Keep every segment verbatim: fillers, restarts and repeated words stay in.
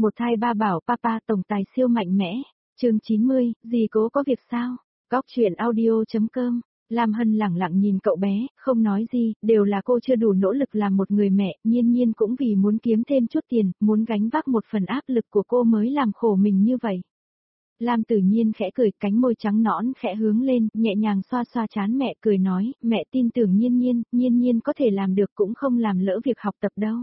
Một thai ba bảo papa tổng tài siêu mạnh mẽ. Chương chín mươi, dì cố có việc sao? Góc truyện audio.com. Lam Hân lẳng lặng nhìn cậu bé, không nói gì, đều là cô chưa đủ nỗ lực làm một người mẹ, Nhiên Nhiên cũng vì muốn kiếm thêm chút tiền, muốn gánh vác một phần áp lực của cô mới làm khổ mình như vậy. Lam Tử Nhiên khẽ cười, cánh môi trắng nõn khẽ hướng lên, nhẹ nhàng xoa xoa trán mẹ, cười nói, mẹ tin tưởng Nhiên Nhiên, Nhiên Nhiên có thể làm được cũng không làm lỡ việc học tập đâu.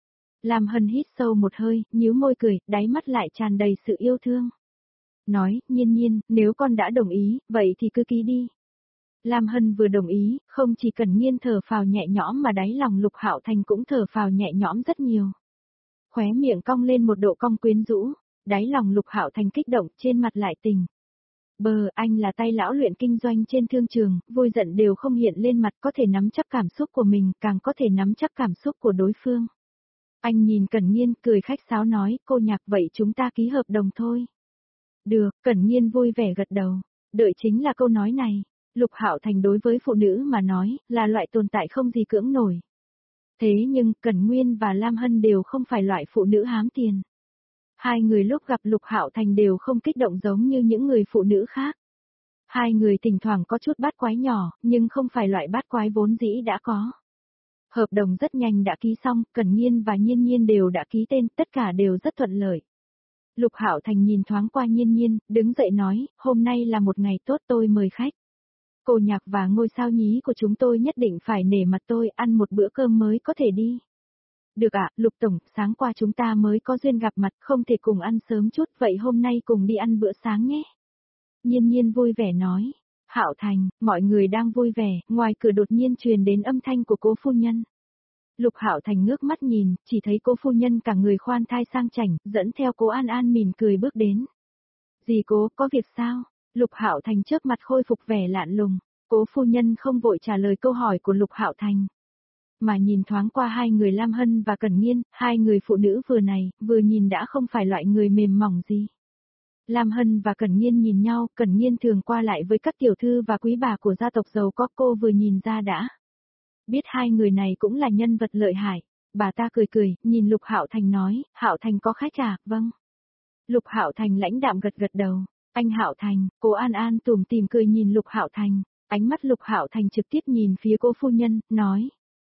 Lam Hân hít sâu một hơi, nhíu môi cười, đáy mắt lại tràn đầy sự yêu thương. Nói, Nhiên Nhiên, nếu con đã đồng ý, vậy thì cứ ký đi. Lam Hân vừa đồng ý, không chỉ Cẩn Nhiên thở phào nhẹ nhõm mà đáy lòng Lục Hạo Thành cũng thở phào nhẹ nhõm rất nhiều. Khóe miệng cong lên một độ cong quyến rũ, đáy lòng Lục Hạo Thành kích động, trên mặt lại tình. Bờ, anh là tay lão luyện kinh doanh trên thương trường, vui giận đều không hiện lên mặt, có thể nắm chắc cảm xúc của mình, càng có thể nắm chắc cảm xúc của đối phương. Anh nhìn Cẩn Nhiên, cười khách sáo nói, cô Nhạc vậy chúng ta ký hợp đồng thôi. Được, Cẩn Nhiên vui vẻ gật đầu, đợi chính là câu nói này. Lục Hạo Thành đối với phụ nữ mà nói, là loại tồn tại không gì cưỡng nổi. Thế nhưng, Cẩn Nguyên và Lam Hân đều không phải loại phụ nữ hám tiền. Hai người lúc gặp Lục Hạo Thành đều không kích động giống như những người phụ nữ khác. Hai người thỉnh thoảng có chút bát quái nhỏ, nhưng không phải loại bát quái vốn dĩ đã có. Hợp đồng rất nhanh đã ký xong, Cẩn Nhiên và Nhiên Nhiên đều đã ký tên, tất cả đều rất thuận lợi. Lục Hạo Thành nhìn thoáng qua Nhiên Nhiên, đứng dậy nói, hôm nay là một ngày tốt tôi mời khách. Cô Nhạc và ngôi sao nhí của chúng tôi nhất định phải nể mặt tôi ăn một bữa cơm mới có thể đi. Được ạ, Lục Tổng, sáng qua chúng ta mới có duyên gặp mặt, không thể cùng ăn sớm chút, vậy hôm nay cùng đi ăn bữa sáng nhé. Nhiên Nhiên vui vẻ nói. Hạo Thành, mọi người đang vui vẻ, ngoài cửa đột nhiên truyền đến âm thanh của cố phu nhân. Lục Hạo Thành ngước mắt nhìn, chỉ thấy cố phu nhân cả người khoan thai sang chảnh, dẫn theo cố An An mỉm cười bước đến. Dì cố, có việc sao? Lục Hạo Thành trước mặt khôi phục vẻ lạn lùng, cố phu nhân không vội trả lời câu hỏi của Lục Hạo Thành. Mà nhìn thoáng qua hai người Lam Hân và Cẩn Nhiên, hai người phụ nữ vừa này, vừa nhìn đã không phải loại người mềm mỏng gì. Lam Hân và Cẩn Nhiên nhìn nhau, Cẩn Nhiên thường qua lại với các tiểu thư và quý bà của gia tộc giàu có, cô vừa nhìn ra đã. Biết hai người này cũng là nhân vật lợi hại, bà ta cười cười, nhìn Lục Hạo Thành nói, Hạo Thành có khách à, vâng. Lục Hạo Thành lãnh đạm gật gật đầu, anh Hạo Thành, cô An An tủm tỉm cười nhìn Lục Hạo Thành, ánh mắt Lục Hạo Thành trực tiếp nhìn phía cô phu nhân, nói.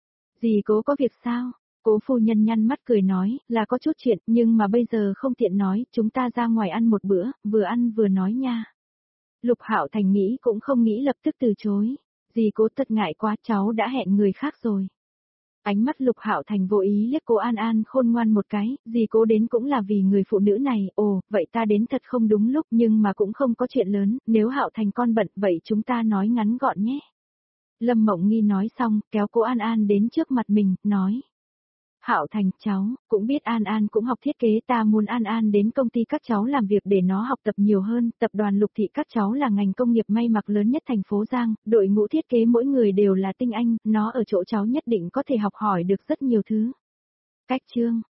Dì cố có việc sao? Cố phu nhân nhăn mắt cười nói, là có chút chuyện, nhưng mà bây giờ không tiện nói, chúng ta ra ngoài ăn một bữa, vừa ăn vừa nói nha. Lục Hạo Thành nghĩ cũng không nghĩ lập tức từ chối. Dì cố thật ngại quá, cháu đã hẹn người khác rồi. Ánh mắt Lục Hạo Thành vô ý liếc cô An An khôn ngoan một cái, dì cố đến cũng là vì người phụ nữ này, ồ, vậy ta đến thật không đúng lúc nhưng mà cũng không có chuyện lớn, nếu Hạo Thành con bận vậy chúng ta nói ngắn gọn nhé. Lâm Mộng Nghi nói xong, kéo cô An An đến trước mặt mình, nói. Hạo Thành, cháu, cũng biết An An cũng học thiết kế, ta muốn An An đến công ty các cháu làm việc để nó học tập nhiều hơn, tập đoàn Lục Thị các cháu là ngành công nghiệp may mặc lớn nhất thành phố Giang, đội ngũ thiết kế mỗi người đều là tinh anh, nó ở chỗ cháu nhất định có thể học hỏi được rất nhiều thứ. Cách chương